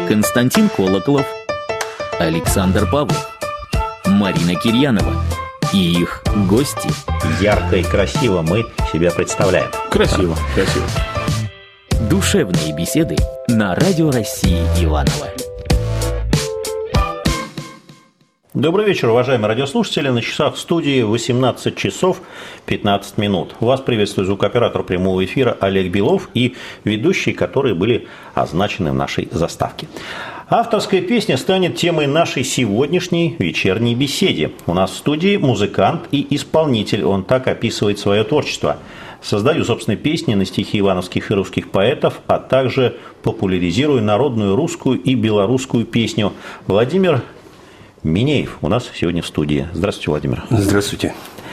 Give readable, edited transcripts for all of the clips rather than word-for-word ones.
Константин Колоколов, Александр Павлов, Марина Кирьянова и их гости. Ярко и красиво мы себя представляем. Красиво. Душевные беседы на Радио России Иваново. Добрый вечер, уважаемые радиослушатели. На часах в студии 18 часов 15 минут. Вас приветствует звукооператор прямого эфира Олег Белов и ведущие, которые были означены в нашей заставке. Авторская песня станет темой нашей сегодняшней вечерней беседы. У нас в студии музыкант и исполнитель. Он так описывает свое творчество. Создаю собственные песни на стихи ивановских и русских поэтов, а также популяризирую народную русскую и белорусскую песню. Владимир Минеев у нас сегодня в студии. Здравствуйте, Владимир. Здравствуйте.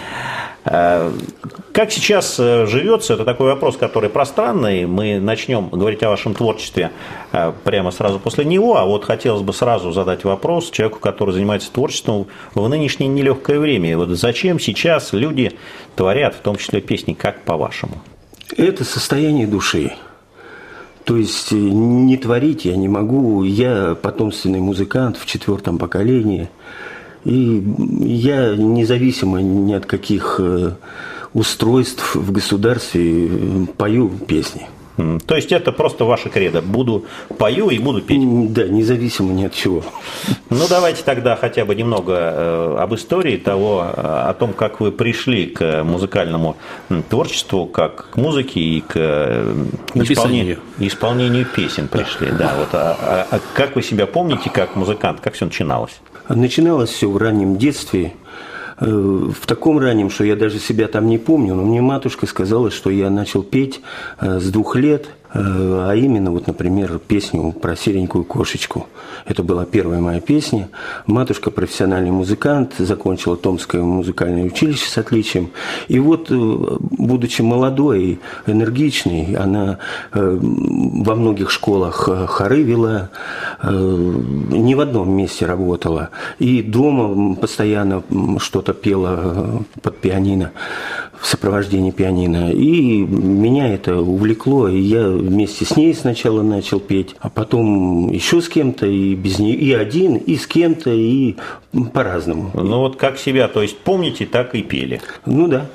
Как сейчас живется? Это такой вопрос, который пространный. Мы начнем говорить о вашем творчестве прямо сразу после него. А вот хотелось бы сразу задать вопрос человеку, который занимается творчеством в нынешнее нелегкое время. Вот зачем сейчас люди творят, в том числе песни, как по-вашему? Это состояние души. То есть не творить я не могу. Я потомственный музыкант в 4-м поколении. И я независимо ни от каких устройств в государстве пою песни. То есть это просто ваше кредо. Пою и буду петь. Да, независимо ни от чего. Ну, давайте тогда хотя бы немного об истории того, о том, как вы пришли к музыкальному творчеству, как к музыке и к исполнению песен пришли. Да, вот, как вы себя помните как музыкант, как все начиналось? Начиналось все в раннем детстве. В таком раннем, что я даже себя там не помню, но мне матушка сказала, что я начал петь с 2 лет, а именно, вот, например, песню про серенькую кошечку. Это была первая моя песня. Матушка профессиональный музыкант, закончила Томское музыкальное училище с отличием. И вот, будучи молодой и энергичной, она во многих школах хоры вела, не в одном месте работала. И дома постоянно что-то пела под пианино, в сопровождении пианино. И меня это увлекло, и я вместе с ней сначала начал петь, а потом еще с кем-то, и без нее, и один, и с кем-то, и по-разному. Ну вот как себя, то есть помните, так и пели? Ну да.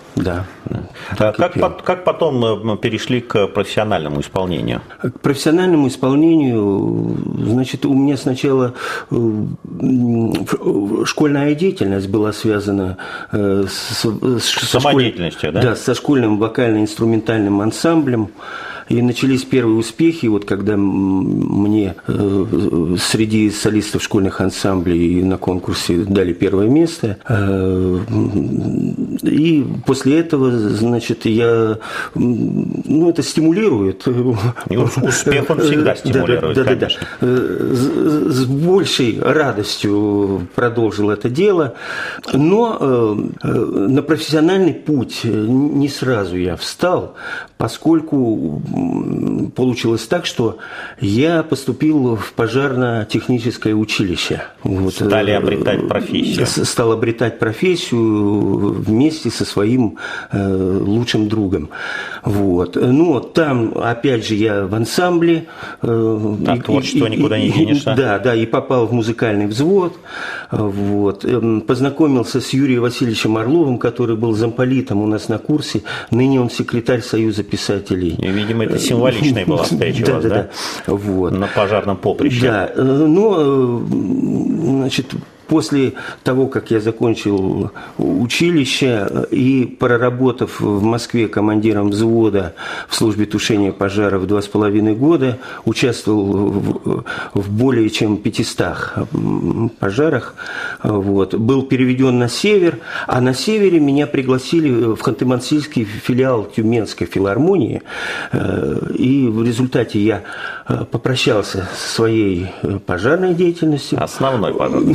Как потом перешли к профессиональному исполнению? К профессиональному исполнению, значит, у меня сначала школьная деятельность была связана самодеятельностью, да? Да, со школьным вокально-инструментальным ансамблем. И начались первые успехи, вот когда мне среди солистов школьных ансамблей на конкурсе дали первое место. И после этого, значит, это стимулирует. И успех он всегда стимулирует, конечно. С большей радостью продолжил это дело. Но на профессиональный путь не сразу я встал, поскольку получилось так, что я поступил в пожарно-техническое училище. Стали обретать профессию. Стал обретать профессию вместе со своим лучшим другом. Вот. Но там, опять же, я в ансамбле. От творчества никуда не денешься. Да, и попал в музыкальный взвод. Вот. Познакомился с Юрием Васильевичем Орловым, который был замполитом у нас на курсе. Ныне он секретарь Союза писателей. И, видимо, это символичная была встреча у вас, да? Вот. На пожарном поприще. Да, но, значит, после того, как я закончил училище и проработав в Москве командиром взвода в службе тушения пожаров 2,5 года, участвовал в более чем 500 пожарах, вот, был переведен на север, а на севере меня пригласили в Ханты-Мансийский филиал Тюменской филармонии, и в результате я попрощался со своей пожарной деятельностью. Основной пожарной деятельностью.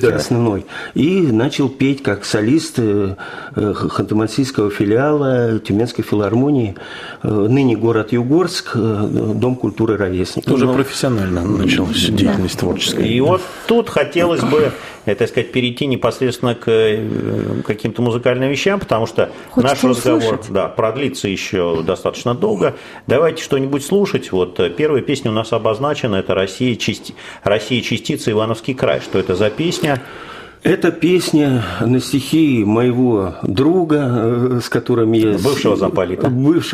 оркестре. Да, основной. И начал петь как солист Ханты-Мансийского филиала Тюменской филармонии, ныне город Югорск, Дом культуры «Ровесник». Уже профессионально начал деятельность творческую. И вот тут хотелось бы, так сказать, перейти непосредственно к каким-то музыкальным вещам, потому что наш разговор продлится еще достаточно долго. Давайте что-нибудь слушать. Вот первая песня у нас обозначена, это «Россия, частица, Ивановский край». Что это за песня? Это песня на стихи моего друга, с которым я... Бывшего замполита,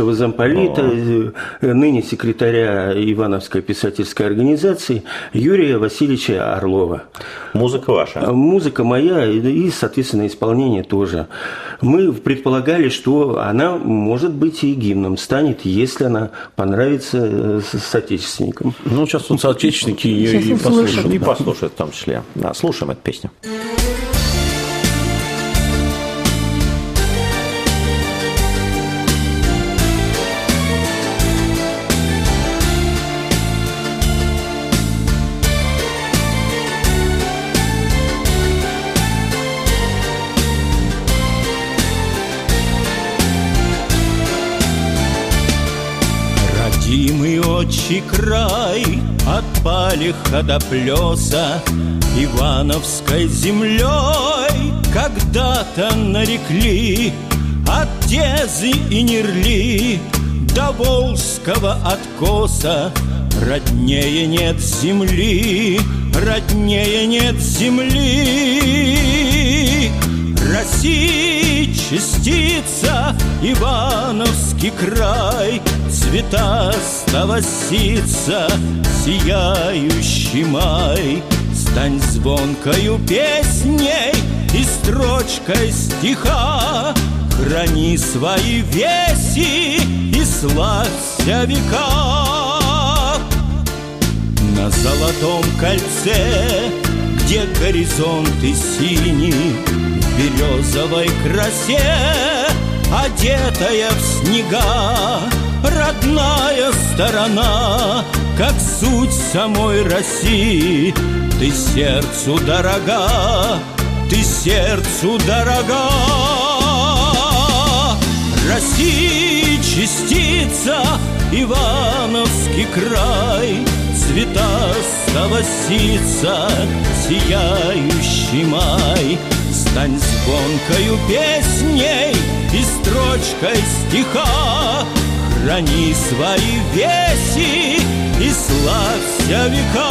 ныне секретаря Ивановской писательской организации Юрия Васильевича Орлова. Музыка ваша? Музыка моя и, соответственно, исполнение тоже. Мы предполагали, что она, может быть, и гимном станет, если она понравится соотечественникам. Ну, сейчас вот соотечественники ее и послушают. И послушают в том числе. Да, слушаем эту песню. Родимый отчий край от Палиха до Плеса Ивановской землей когда-то нарекли, от Тезы и Нерли до Волжского откоса. Роднее нет земли, роднее нет земли. России частица, Ивановский край, цветастого ситца, сияющий май. Стань звонкою песней и строчкой стиха, храни свои веси и славься века. На золотом кольце, где горизонты синие, в березовой красе, одетая в снега, родная сторона, как суть самой России. Ты сердцу дорога, ты сердцу дорога. России частица, Ивановский край, цветастого ситца, сияющий май. Стань звонкою песней и строчкой стиха, храни свои веси и славься века.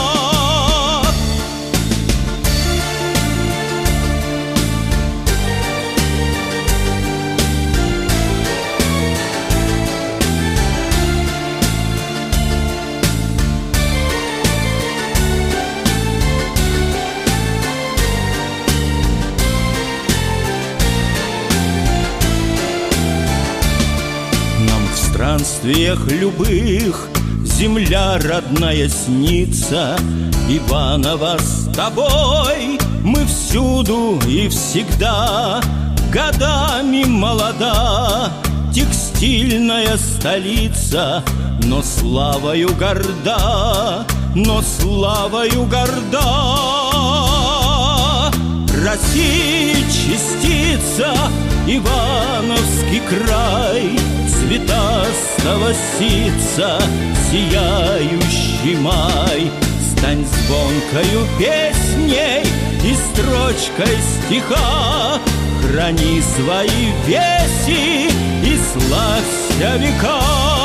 В странствиях любых земля родная снится. Иваново с тобой мы всюду и всегда, годами молода, текстильная столица, но славою горда, но славою горда. России частица, Ивановский край, цветастого ситца, сияющий май. Стань звонкою песней и строчкой стиха, храни свои веси и славься века.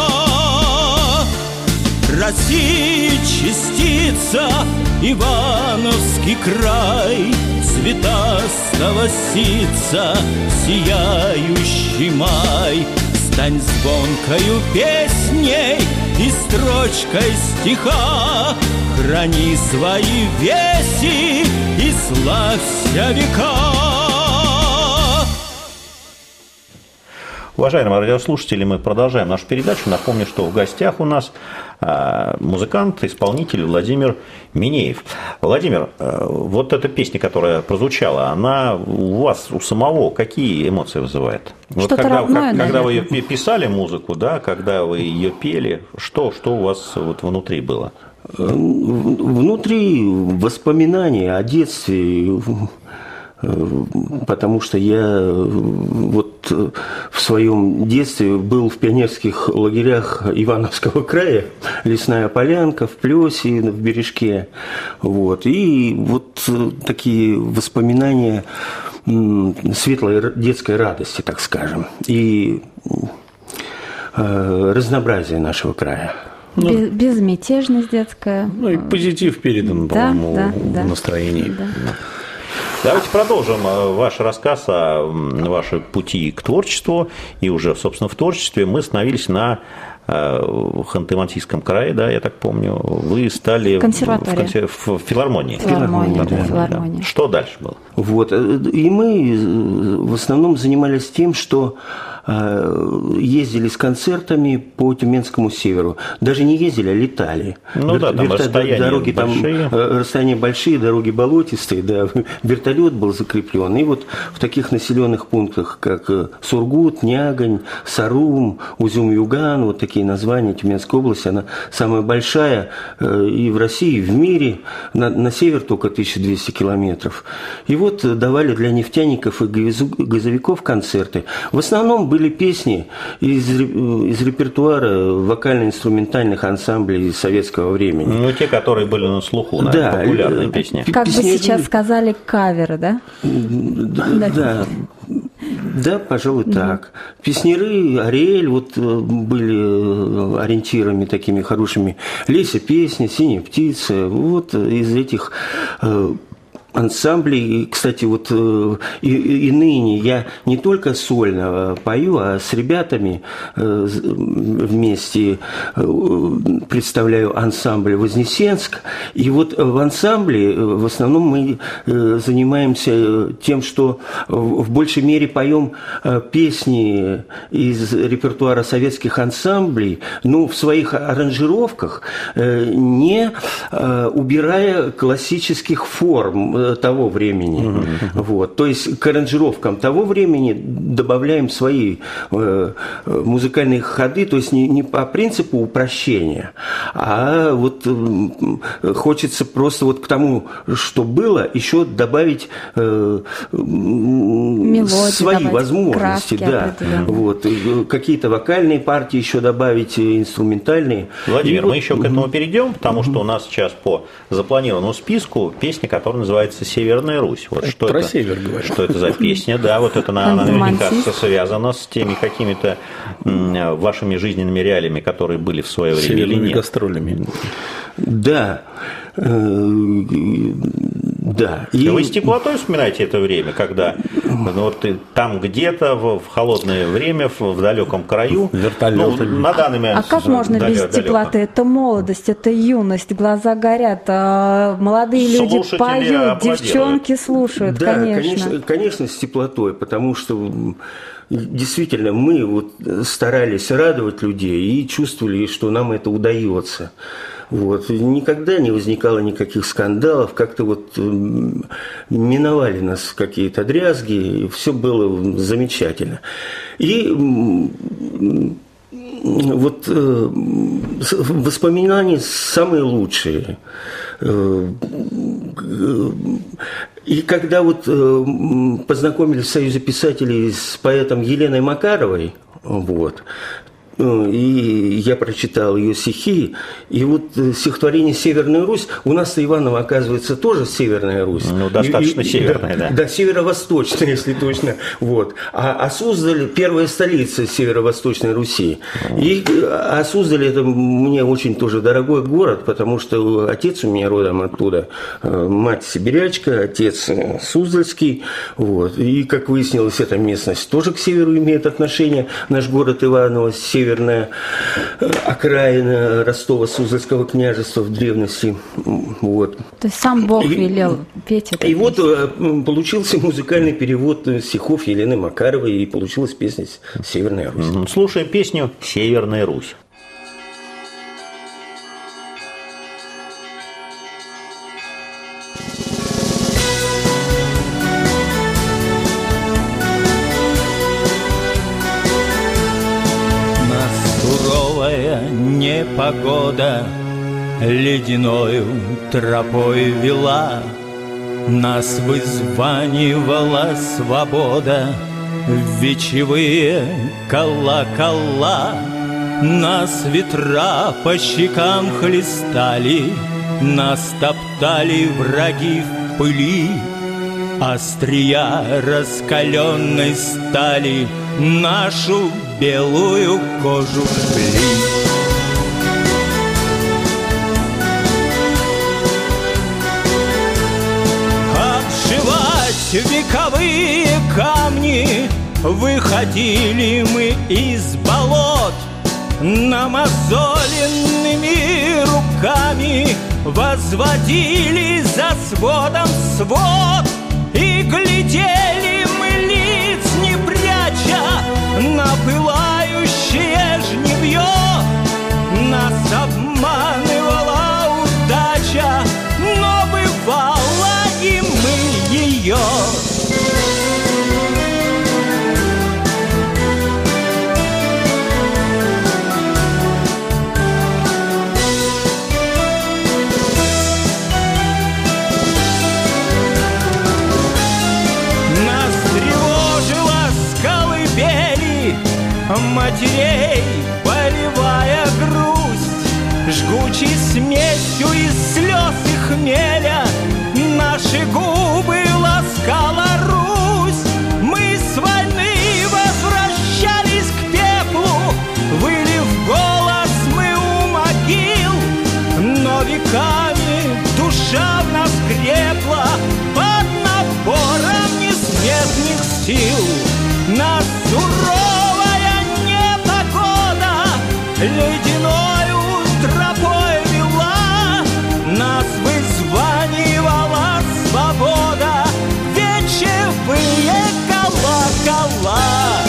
России частица, Ивановский край, цветастого ситца, сияющий май. Стань звонкою песней и строчкой стиха, храни свои веси и славься века. Уважаемые радиослушатели, мы продолжаем нашу передачу. Напомню, что в гостях у нас музыкант, исполнитель Владимир Минеев. Владимир, вот эта песня, которая прозвучала, она у вас, у самого, какие эмоции вызывает? Вот когда вы ее писали, музыку, да, когда вы ее пели, что у вас вот внутри было? Внутри воспоминания о детстве, потому что я вот в своем детстве был в пионерских лагерях Ивановского края, Лесная Полянка, в Плёсе, в Бережке. Вот. И вот такие воспоминания светлой детской радости, так скажем, и разнообразия нашего края. Безмятежность детская. Ну и позитив передан, по-моему, в настроении. Да. Давайте продолжим ваш рассказ о вашем пути к творчеству. И уже, собственно, в творчестве мы остановились на Ханты-Мансийском крае, да, я так помню. Вы стали в филармонии. Филармония. Что дальше было? Вот. И мы в основном занимались тем, что ездили с концертами по Тюменскому северу. Даже не ездили, а летали. Ну да, там расстояния дороги большие. Расстояния большие, дороги болотистые, да. Вертолет был закреплен. И вот в таких населенных пунктах, как Сургут, Нягань, Сарум, Узюм-Юган, вот такие названия, Тюменская область, она самая большая и в России, и в мире. На север только 1200 километров. И вот давали для нефтяников и газовиков концерты. В основном были песни из репертуара вокально-инструментальных ансамблей советского времени. Ну, те, которые были на слуху, наверное, да, популярные песни. Как бы сейчас сказали, каверы, да? Да, пожалуй, так. Песняры, Ариэль вот были ориентирами такими хорошими. Леся песня, Синяя птица. Вот из этих ансамблей, кстати, вот и ныне я не только сольно пою, а с ребятами вместе представляю ансамбль «Вознесенск». И вот в ансамбле в основном мы занимаемся тем, что в большей мере поем песни из репертуара советских ансамблей, но в своих аранжировках, не убирая классических форм того времени. Вот. То есть к аранжировкам того времени добавляем свои музыкальные ходы, то есть не по принципу упрощения, а вот хочется просто вот к тому, что было, еще добавить мелодии, свои возможности. Да. Вот. Какие-то вокальные партии еще добавить, инструментальные. Владимир, мы еще к этому перейдем, потому что у нас сейчас по запланированному списку песня, которая называется «Северная Русь». Вот что про это, север говорит. Что это за песня? Да, вот это она наверняка связана с теми какими-то вашими жизненными реалиями, которые были в свое время или нет? Гастролями. Да. Да. И вы с теплотой вспоминаете это время, когда вот там где-то в холодное время, в далеком краю, на данный момент. А как можно без теплоты? Это молодость, это юность, глаза горят, молодые люди поют, девчонки слушают, да, конечно. Конечно, с теплотой, потому что действительно мы вот старались радовать людей и чувствовали, что нам это удается. Вот. Никогда не возникало никаких скандалов, как-то вот миновали нас какие-то дрязги, и все было замечательно. И вот воспоминания самые лучшие. И когда вот познакомились в Союзе писателей с поэтом Еленой Макаровой, вот, и я прочитал ее стихи, и вот стихотворение «Северная Русь», у нас-то Иваново, оказывается, тоже Северная Русь. Ну, достаточно северная, да. Да, северо-восточная, если точно. Вот. А Суздаль – первая столица северо-восточной Руси. И Суздаль – это мне очень тоже дорогой город, потому что отец у меня родом оттуда, мать сибирячка, отец суздальский. Вот. И, как выяснилось, эта местность тоже к северу имеет отношение. Наш город Иваново с севера северная окраина Ростова-Суздальского княжества в древности. Вот. То есть сам Бог велел петь это. И вот получился музыкальный перевод стихов Елены Макаровой, и получилась песня «Северная Русь». Слушаем песню «Северная Русь». Непогода ледяною тропой вела, нас вызванивала свобода в вечевые колокола. Нас ветра по щекам хлестали, нас топтали враги в пыли. Острия раскаленной стали нашу белую кожу жгли. Обшивать вековые камни выходили мы из болот, намазоленными руками возводили за сводом свод. И глядели мы лиц не пряча на пылающее жнивье. Нас обманывала удача, но бывало и мы ее. Матерей болевая грусть, жгучей смесью из слез и хмеля наши губы ласкала Русь. Мы с войны возвращались к пеплу, выли в голос мы у могил, но веками душа в нас крепла под напором несметных сил. Нас суровая непогода ледяною тропой вела, нас вызванивала свобода вечевые колокола.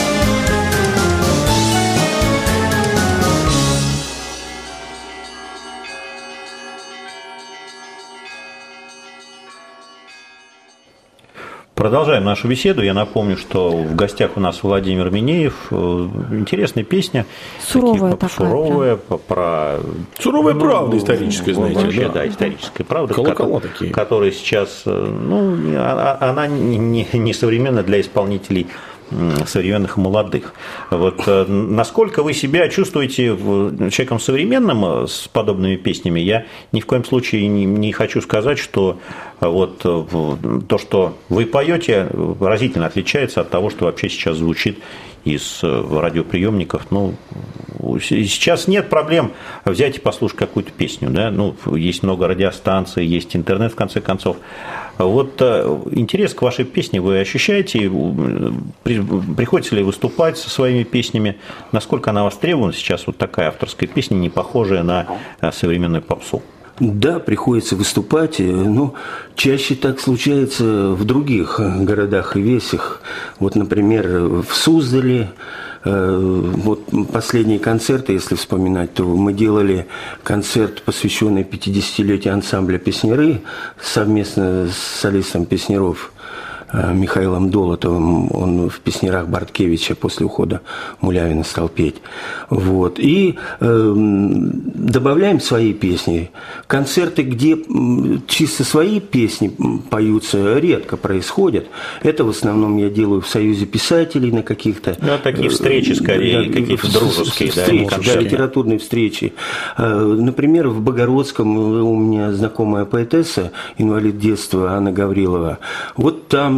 Продолжаем нашу беседу. Я напомню, что в гостях у нас Владимир Минеев. Интересная песня. Суровая такая. Суровая, про... Суровая правда историческая, знаете. Вообще, да, историческая правда. Колокола такие. Которая сейчас, она не современна для исполнителей современных и молодых. Вот насколько вы себя чувствуете человеком современным с подобными песнями, я ни в коем случае не хочу сказать, что вот то, что вы поете, разительно отличается от того, что вообще сейчас звучит из радиоприемников. Сейчас нет проблем взять и послушать какую-то песню. Да? Есть много радиостанций, есть интернет, в конце концов. Вот интерес к вашей песне вы ощущаете? Приходится ли выступать со своими песнями? Насколько она востребована сейчас, вот такая авторская песня, не похожая на современную попсу? Да, приходится выступать, но чаще так случается в других городах и весях. Вот, например, в Суздале, вот последние концерты, если вспоминать, то мы делали концерт, посвященный 50-летию ансамбля «Песняры» совместно с солистом Песняров Михаилом Долотовым. Он в «Песнярах» Барткевича после ухода Мулявина стал петь. Вот. И добавляем свои песни. Концерты, где чисто свои песни поются, редко происходят. Это в основном я делаю в Союзе писателей на каких-то... такие встречи скорее, какие-то дружеские. Встречи, литературные встречи. Например, в Богородском у меня знакомая поэтесса, инвалид детства Анна Гаврилова. Вот там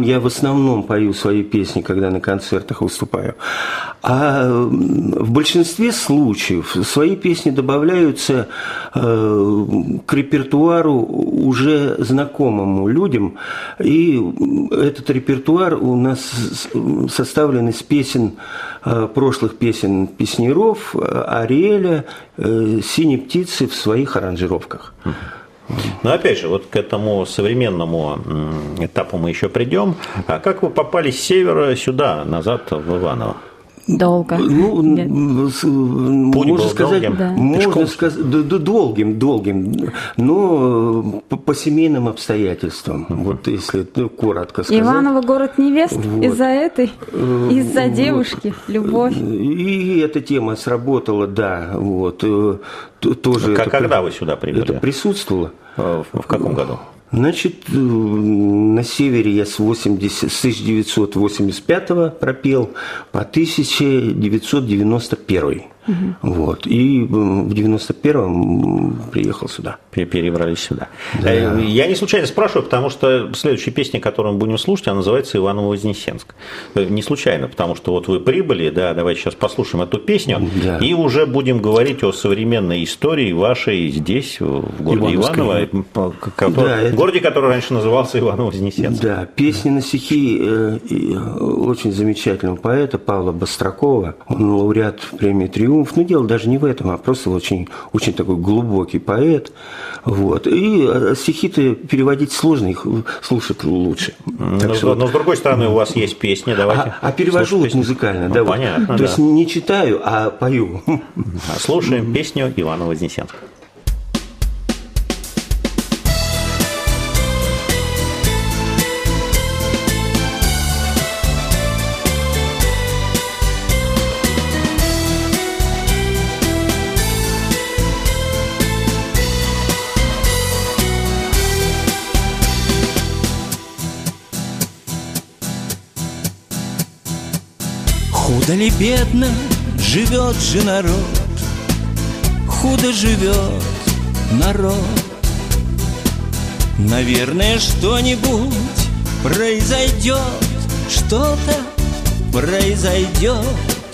Там я в основном пою свои песни, когда на концертах выступаю. А в большинстве случаев свои песни добавляются к репертуару уже знакомому людям. И этот репертуар у нас составлен из песен, прошлых песен песняров, Ариэля, «Синей птицы» в своих аранжировках. Но опять же, вот к этому современному этапу мы еще придем. А как вы попали с севера сюда, назад в Иваново? Долго. Можно сказать, долгим, но по семейным обстоятельствам. Вот если коротко сказать. Иваново город невест, вот. Из-за девушки, любовь. И эта тема сработала, да. Вот. Тоже когда вы сюда прибыли? Это присутствовало. В каком году? Значит, на севере я с 1985 пропел по 1991. Вот. И в 91-м приехал сюда. Перебрались сюда. Да. Я не случайно спрашиваю, потому что следующая песня, которую мы будем слушать, она называется «Иваново-Вознесенск». Не случайно, потому что вот вы прибыли, да, давайте сейчас послушаем эту песню, да. И уже будем говорить о современной истории вашей здесь, в городе Иваново, городе, который раньше назывался Иваново-Вознесенск. Да, песни на стихи очень замечательного поэта Павла Бастракова, он лауреат премии «Триумф». Но дело даже не в этом, а просто очень, очень такой глубокий поэт. Вот. И стихи-то переводить сложно, их слушать лучше. Но с другой стороны, у вас есть песни, давайте. А перевожу вот музыкально. Ну, да, понятно, вот. То есть не читаю, а пою. Слушаем песню «Иваново-Вознесенск». Худо ли бедно живет же народ, худо живет народ. Наверное, что-нибудь произойдет, что-то произойдет.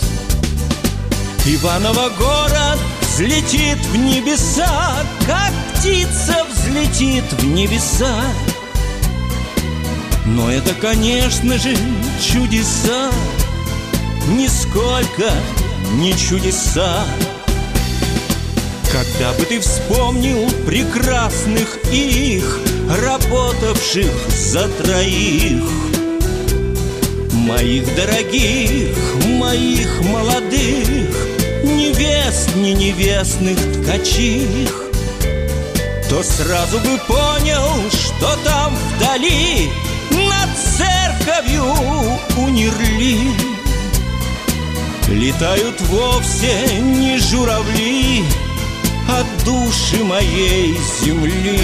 Иваново город взлетит в небеса, как птица взлетит в небеса. Но это, конечно же, чудеса, нисколько не чудеса. Когда бы ты вспомнил прекрасных их, работавших за троих, моих дорогих, моих молодых, невест, не невестных ткачих, то сразу бы понял, что там вдали над церковью у Нерли летают вовсе не журавли, а души моей земли.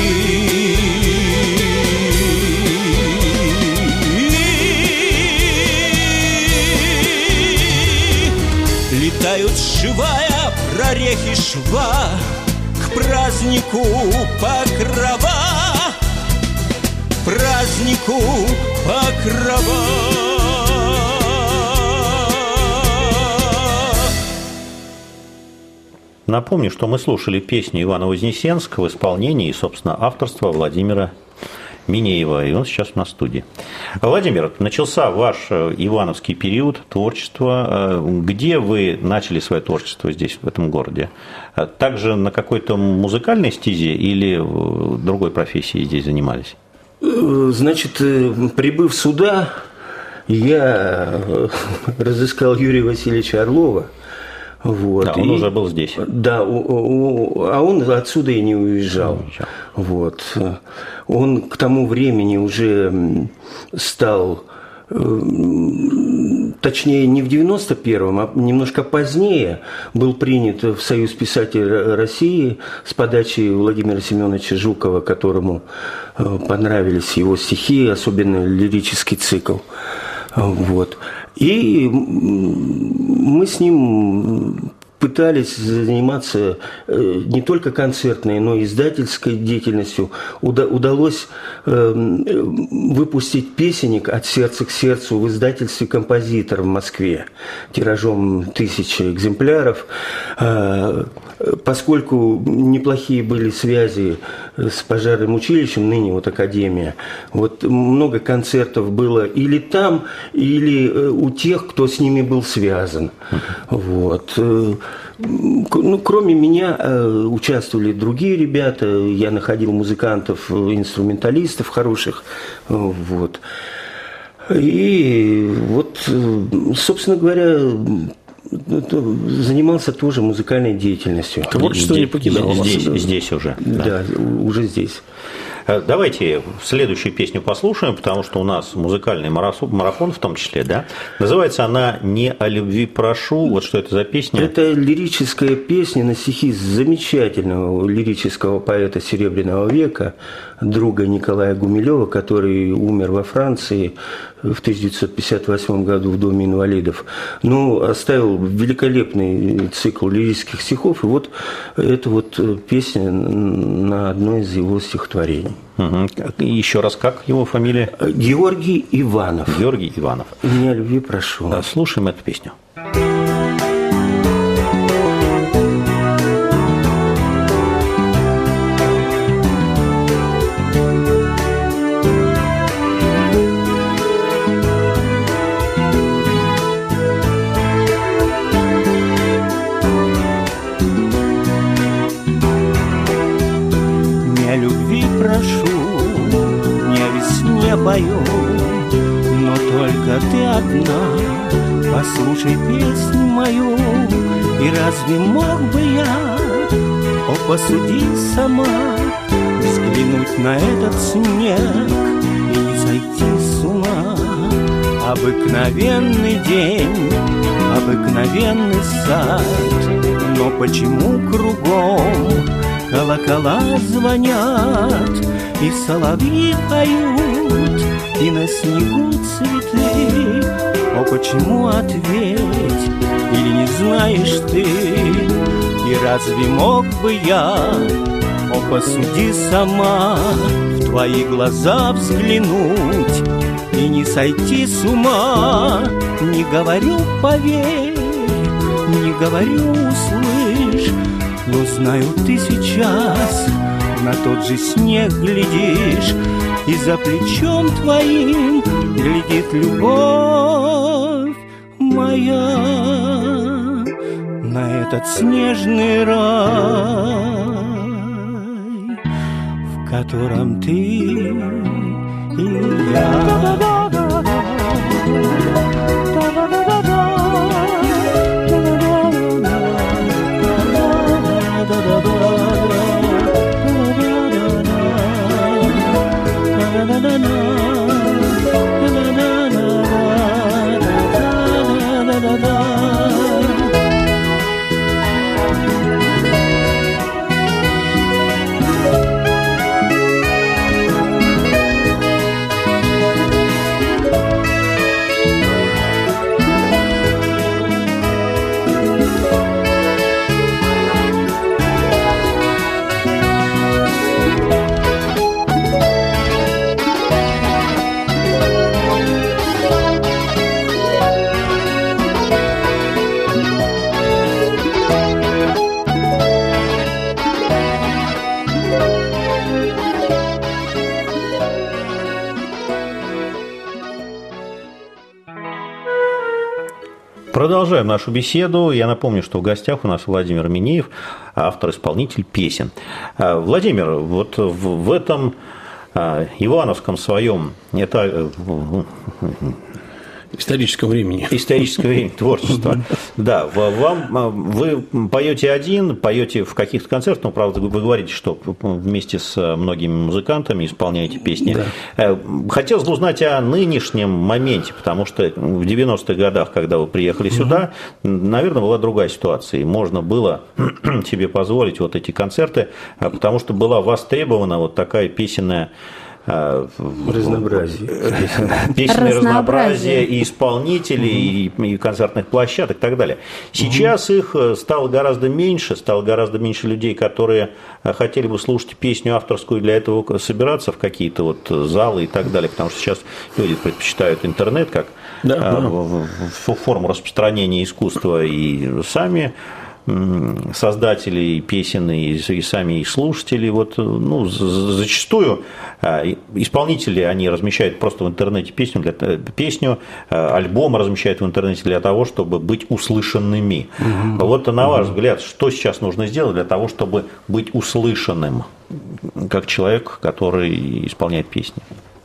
Летают, сшивая прорехи шва, к празднику Покрова, празднику Покрова. Напомню, что мы слушали песню «Иваново-Вознесенск» в исполнении, собственно, авторства Владимира Минеева, и он сейчас у нас в студии. Владимир, начался ваш ивановский период творчества. Где вы начали свое творчество здесь, в этом городе? Также на какой-то музыкальной стезе или другой профессией здесь занимались? Значит, прибыв сюда, я разыскал Юрия Васильевича Орлова. Вот. Да, он уже был здесь. Да, а он отсюда и не уезжал. Вот. Он к тому времени уже стал, точнее, не в 91-м, а немножко позднее был принят в Союз писателей России с подачи Владимира Семеновича Жукова, которому понравились его стихи, особенно лирический цикл. Вот. И мы с ним пытались заниматься не только концертной, но и издательской деятельностью. Удалось выпустить песенник «От сердца к сердцу» в издательстве «Композитор» в Москве тиражом 1000 экземпляров. Поскольку неплохие были связи с пожарным училищем, ныне вот Академия, вот много концертов было или там, или у тех, кто с ними был связан. Вот. Ну, кроме меня участвовали другие ребята, я находил музыкантов, инструменталистов хороших, вот. И вот, собственно говоря, занимался тоже музыкальной деятельностью. Творчество не покидало здесь уже. Да, уже здесь. Давайте следующую песню послушаем, потому что у нас музыкальный марафон в том числе, да? Называется она «Не о любви прошу». Вот что это за песня? Это лирическая песня на стихи замечательного лирического поэта Серебряного века, друга Николая Гумилева, который умер во Франции в 1958 году в Доме инвалидов. Ну, оставил великолепный цикл лирических стихов, и вот эта вот песня на одно из его стихотворений. Угу. Еще раз, как его фамилия? Георгий Иванов. Георгий Иванов. «Не о любви прошу». Да, слушаем эту песню. Пою, но только ты одна, послушай песню мою, и разве мог бы я, посуди сама, взглянуть на этот снег и не сойти с ума? Обыкновенный день, обыкновенный сад, но почему кругом колокола звонят и соловьи поют, и на снегу цветы? О, почему, ответь, или не знаешь ты? И разве мог бы я, о, посуди сама, в твои глаза взглянуть и не сойти с ума? Не говорю, поверь, не говорю, услышь, но знаю, ты сейчас на тот же снег глядишь, и за плечом твоим глядит любовь моя на этот снежный рай, в котором ты и я. Продолжаем нашу беседу. Я напомню, что в гостях у нас Владимир Минеев, автор-исполнитель песен. Владимир, вот в этом ивановском своем, это историческом времени. Историческое время, творчество. Да, вы поете один, поете в каких-то концертах, но, правда, вы говорите, что вместе с многими музыкантами исполняете песни. Да. Хотелось бы узнать о нынешнем моменте, потому что в 90-х годах, когда вы приехали сюда, наверное, была другая ситуация, и можно было себе позволить вот эти концерты, потому что была востребована вот такая песенная песенное разнообразие и исполнителей, и концертных площадок и так далее. Сейчас их стало гораздо меньше людей, которые хотели бы слушать песню авторскую, для этого собираться в какие-то вот залы и так далее, потому что сейчас люди предпочитают интернет как форму распространения искусства, и сами создатели песен и сами их слушатели. Вот, ну, зачастую исполнители, они размещают просто в интернете песню, альбом размещают в интернете для того, чтобы быть услышанными. Вот, на ваш взгляд, что сейчас нужно сделать для того, чтобы быть услышанным, как человек, который исполняет песни?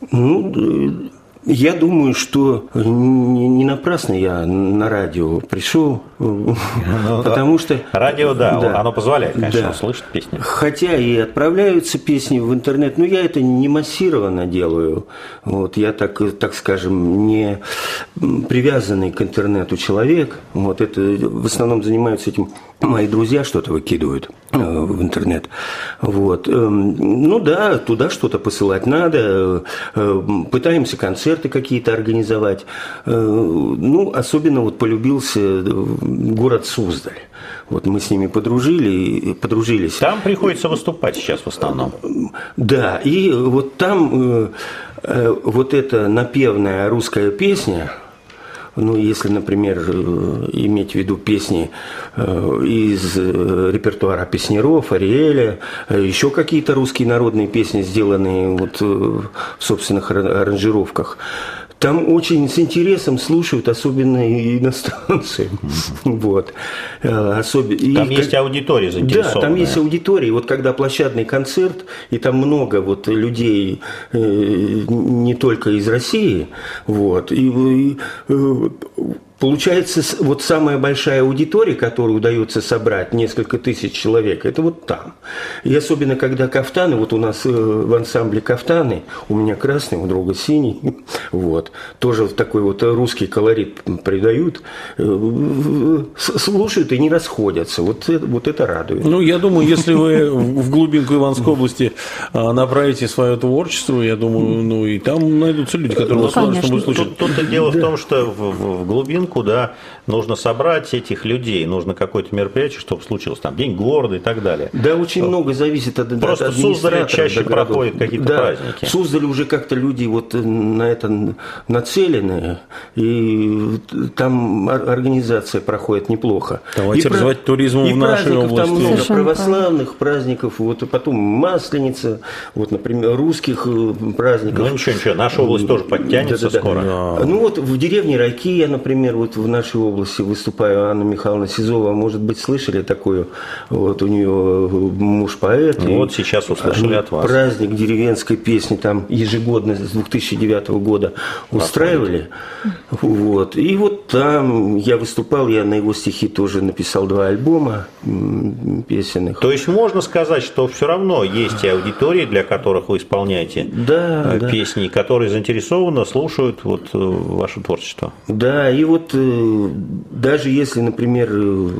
Ну, я думаю, что не напрасно я на радио пришел, потому что... Радио, да, оно позволяет, конечно, слышать песни. Хотя и отправляются песни в интернет, но я это не массированно делаю. Вот, я, так скажем, не привязанный к интернету человек. Вот, это в основном занимаются этим мои друзья, что-то выкидывают в интернет. Вот. Ну да, туда что-то посылать надо. Пытаемся концерты какие-то организовать. Ну, особенно вот полюбился город Суздаль. Вот мы с ними подружились. Там приходится выступать сейчас в основном. Да, и вот там вот эта напевная русская песня, ну, если, например, иметь в виду песни из репертуара песняров, Ариэля, еще какие-то русские народные песни, сделанные вот в собственных аранжировках, там очень с интересом слушают, особенно иностранцы. Вот. Там есть аудитория заинтересованная. Да, там есть аудитория. И вот когда площадный концерт, и там много вот людей не только из России, вот, и получается, вот самая большая аудитория, которую удается собрать, несколько тысяч человек, это вот там. И особенно, когда кафтаны, вот у нас в ансамбле кафтаны, у меня красный, у друга синий, вот, тоже такой вот русский колорит придают, слушают и не расходятся. Вот это радует. Ну, я думаю, если вы в глубинку Ивановской области направите свое творчество, я думаю, ну, и там найдутся люди, которые вас будут слушать. Тут-то дело в том, что в глубинку, да, нужно собрать этих людей, нужно какое-то мероприятие, чтобы случилось, там, День города и так далее. Да, очень много зависит от просто администратора. Просто в Суздале чаще проходят какие-то праздники. В Суздале уже как-то люди вот на это нацелены, и там организация проходит неплохо. Давайте развивать туризм в нашей области. Там много православных праздников, вот, и потом Масленица, вот, например, русских праздников. Ну ничего, наша область тоже подтянется скоро. Да. Ну вот в деревне Ракия, например, вот в нашей области выступаю, Анна Михайловна Сизова, может быть, слышали такую, вот у нее муж поэт. Ну, вот сейчас услышали от вас. Праздник деревенской песни там ежегодно с 2009 года устраивали. Вот. И вот там я выступал, я на его стихи тоже написал 2 альбома песенных. То есть можно сказать, что все равно есть и аудитории, для которых вы исполняете песни, которые заинтересованно слушают вот ваше творчество. Да, и вот даже если, например,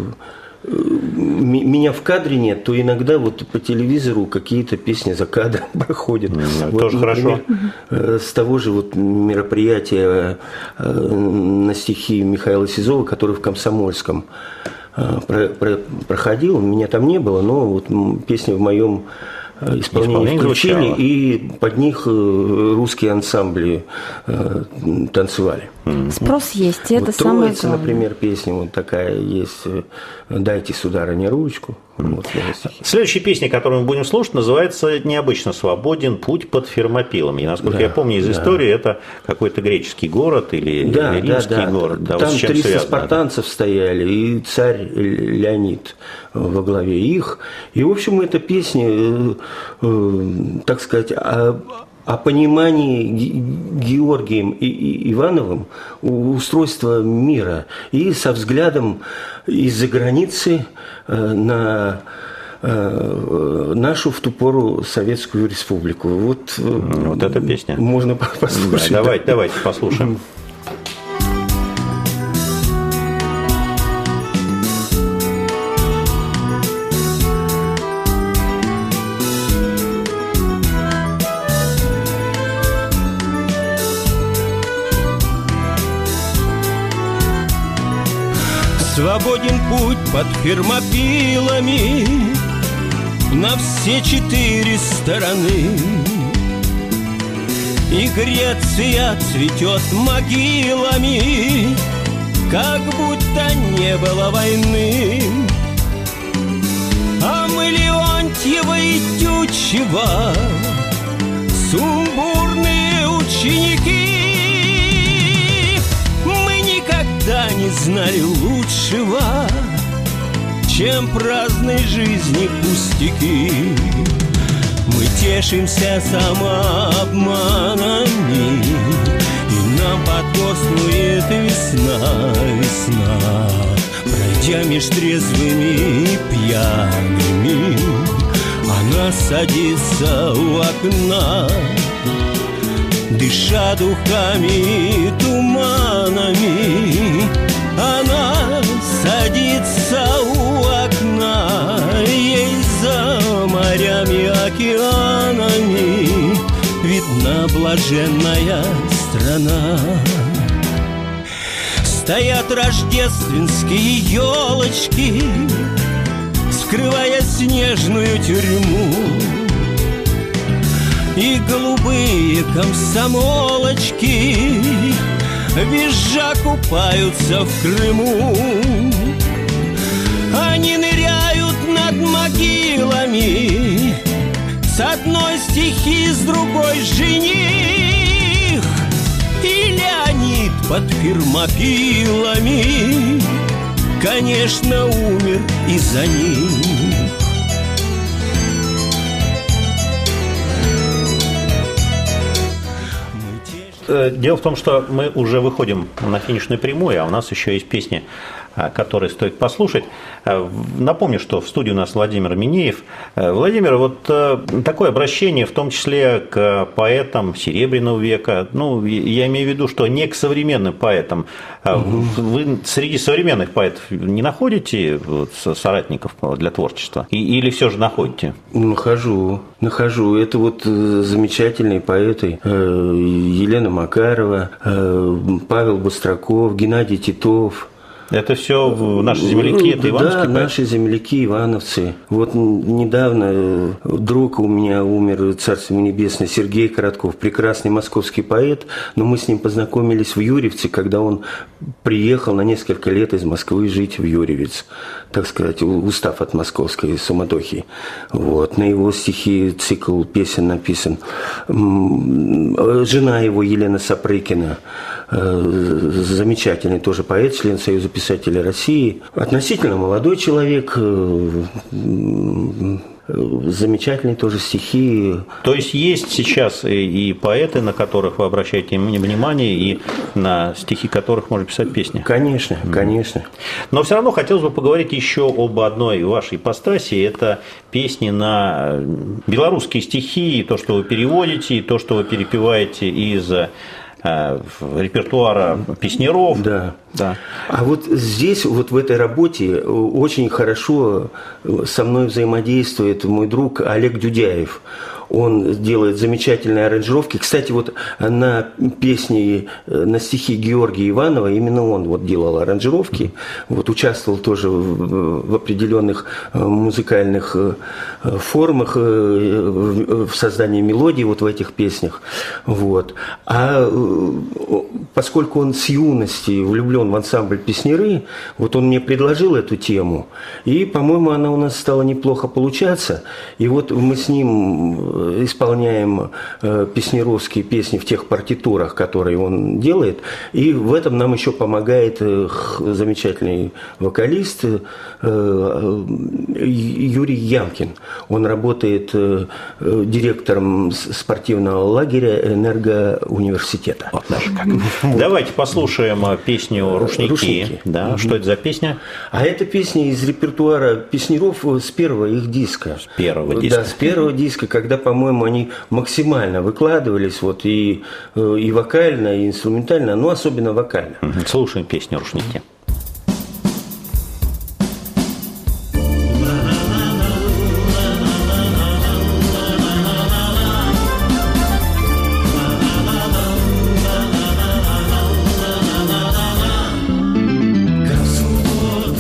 меня в кадре нет, то иногда вот по телевизору какие-то песни за кадром проходят. Вот, тоже например, хорошо. С того же вот мероприятия на стихи Михаила Сизова, который в Комсомольском проходил, меня там не было, но вот песни в моем исполнение включили, звучало. И под них русские ансамбли танцевали. Спрос есть, это вот самое Троица, главное. Например, песня вот такая есть «Дайте, сударыня, ручку». Вот, следующая песня, которую мы будем слушать, называется необычно «Свободен путь под Фермопилами». И, насколько я помню из истории, это какой-то греческий город или римский город. Да, там 300 спартанцев стояли, и царь Леонид во главе их. И, в общем, эта песня, так сказать, о понимании Георгием и Ивановым устройства мира и со взглядом из-за границы на нашу в ту пору Советскую Республику. Вот эта песня. Можно послушать. Да, давайте послушаем. Свободен путь под Фермопилами на все 4 стороны. И Греция цветет могилами, как будто не было войны. А мы Леонтьева и Тютчева, сумбурные ученики. Мы никогда не знали лучшего, чем праздной жизни пустяки. Мы тешимся самообманами, и нам подгоснует весна, весна. Пройдя меж трезвыми и пьяными, она садится у окна, дыша духами и туманами. Она садится у окна, ей за морями, океанами видна блаженная страна. Стоят рождественские елочки, скрывая снежную тюрьму, и голубые комсомолочки визжа купаются в Крыму. Они ныряют над могилами, с одной стихи, с другой жених. И Леонид под Фермопилами, конечно, умер из-за них. Дело в том, что мы уже выходим на финишную прямую, а у нас еще есть песни, которые стоит послушать. Напомню, что в студии у нас Владимир Минеев. Владимир, вот такое обращение, в том числе к поэтам Серебряного века, ну, я имею в виду, что не к современным поэтам. Вы среди современных поэтов не находите соратников для творчества? Или все же находите? Нахожу. Это вот замечательные поэты. Елена Макарова, Павел Быстраков, Геннадий Титов. Это все наши земляки, это ивановские поэты? Да, наши земляки, ивановцы. Вот недавно друг у меня умер, царство небесное, Сергей Коротков, прекрасный московский поэт, но мы с ним познакомились в Юрьевце, когда он приехал на несколько лет из Москвы жить в Юрьевец, так сказать, устав от московской суматохи. Вот. На его стихи цикл песен написан. Жена его, Елена Сапрыкина, замечательный тоже поэт, член Союза писателей России, относительно молодой человек, замечательные тоже стихи. То есть есть сейчас и поэты, на которых вы обращаете внимание, и на стихи которых можно писать песни? Конечно, конечно. Но все равно хотелось бы поговорить еще об одной вашей ипостаси. Это песни на белорусские стихи, то, что вы переводите, и то, что вы перепеваете из репертуара песняров. Да. А вот здесь, вот в этой работе очень хорошо со мной взаимодействует мой друг Олег Дюдяев. Он делает замечательные аранжировки. Кстати, вот на песни, на стихи Георгия Иванова именно он вот делал аранжировки. Вот участвовал тоже в определенных музыкальных формах в создании мелодий вот в этих песнях. Вот. А поскольку он с юности влюблен в ансамбль «Песняры», вот он мне предложил эту тему. И, по-моему, она у нас стала неплохо получаться. И вот мы с ним исполняем песнеровские песни в тех партитурах, которые он делает, и в этом нам еще помогает замечательный вокалист Юрий Ямкин. Он работает директором спортивного лагеря Энергоуниверситета. Вот даже как. Давайте послушаем песню «Рушники». Да, что это за песня? А это песня из репертуара песняров с первого их диска. С первого диска. Да, с первого диска, когда, по-моему, они максимально выкладывались, вот и вокально, и инструментально, но особенно вокально. Слушаем песню «Рушники». Как суббота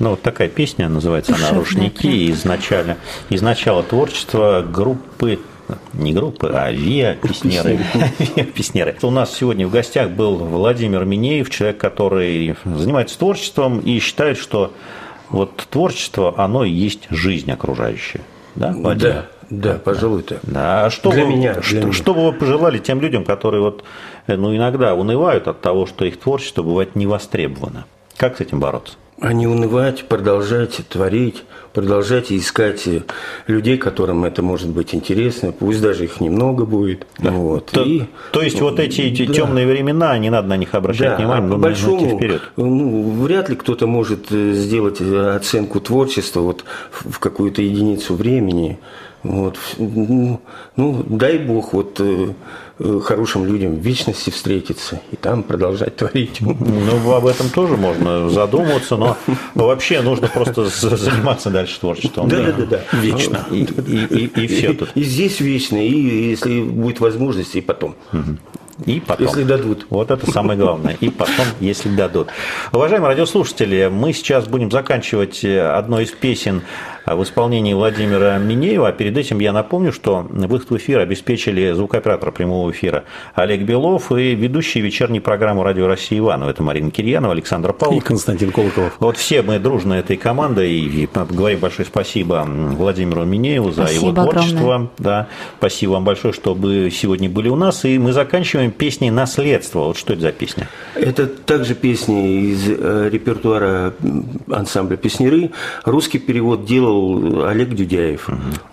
Ну, вот такая песня, называется она «Рушники», из начала творчества группы, не группы, а Виа Песнеры. У нас сегодня в гостях был Владимир Минеев, человек, который занимается творчеством и считает, что вот творчество, оно и есть жизнь окружающая. Да, Владимир? Да, пожалуй, так. Да. А что бы вы пожелали тем людям, которые вот, иногда унывают от того, что их творчество бывает не востребовано? Как с этим бороться? А не унывать, продолжать творить, продолжать искать людей, которым это может быть интересно, пусть даже их немного будет. Да. Вот. То есть вот эти темные времена, не надо на них обращать внимание, но нужно идти вперед. Вряд ли кто-то может сделать оценку творчества вот в какую-то единицу времени. Вот. Дай Бог хорошим людям в вечности встретиться и там продолжать творить. Об этом тоже можно задумываться, но вообще нужно просто заниматься дальше творчеством. Да. Вечно. И все тут. И здесь вечно, и если будет возможность, и потом. И потом. Если дадут. Вот это самое главное. И потом, если дадут. Уважаемые радиослушатели, мы сейчас будем заканчивать одной из песен в исполнении Владимира Минеева. А перед этим я напомню, что выход в эфир обеспечили звукооператор прямого эфира Олег Белов и ведущие вечерней программы «Радио России» Иванова. Это Марина Кирьянова, Александр Павлов. И Константин Колоколов. Вот все мы дружно этой командой. И говорим большое спасибо Владимиру Минееву за его творчество. Да. Спасибо вам большое, что вы сегодня были у нас. И мы заканчиваем песней «Наследство». Вот что это за песня? Это также песни из репертуара ансамбля «Песняры». Русский перевод делал Олег Дюдяев.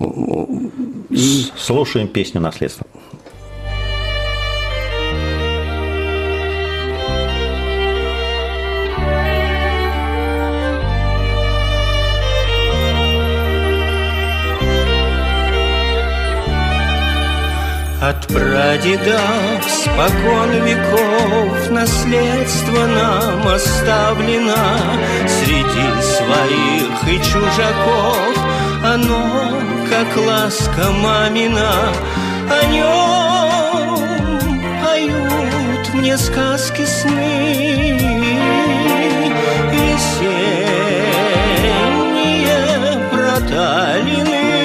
Слушаем песню «Наследство». От прадедов спокон веков наследство нам оставлено среди своих и чужаков. Оно, как ласка мамина, о нем поют мне сказки сны. Весенние проталины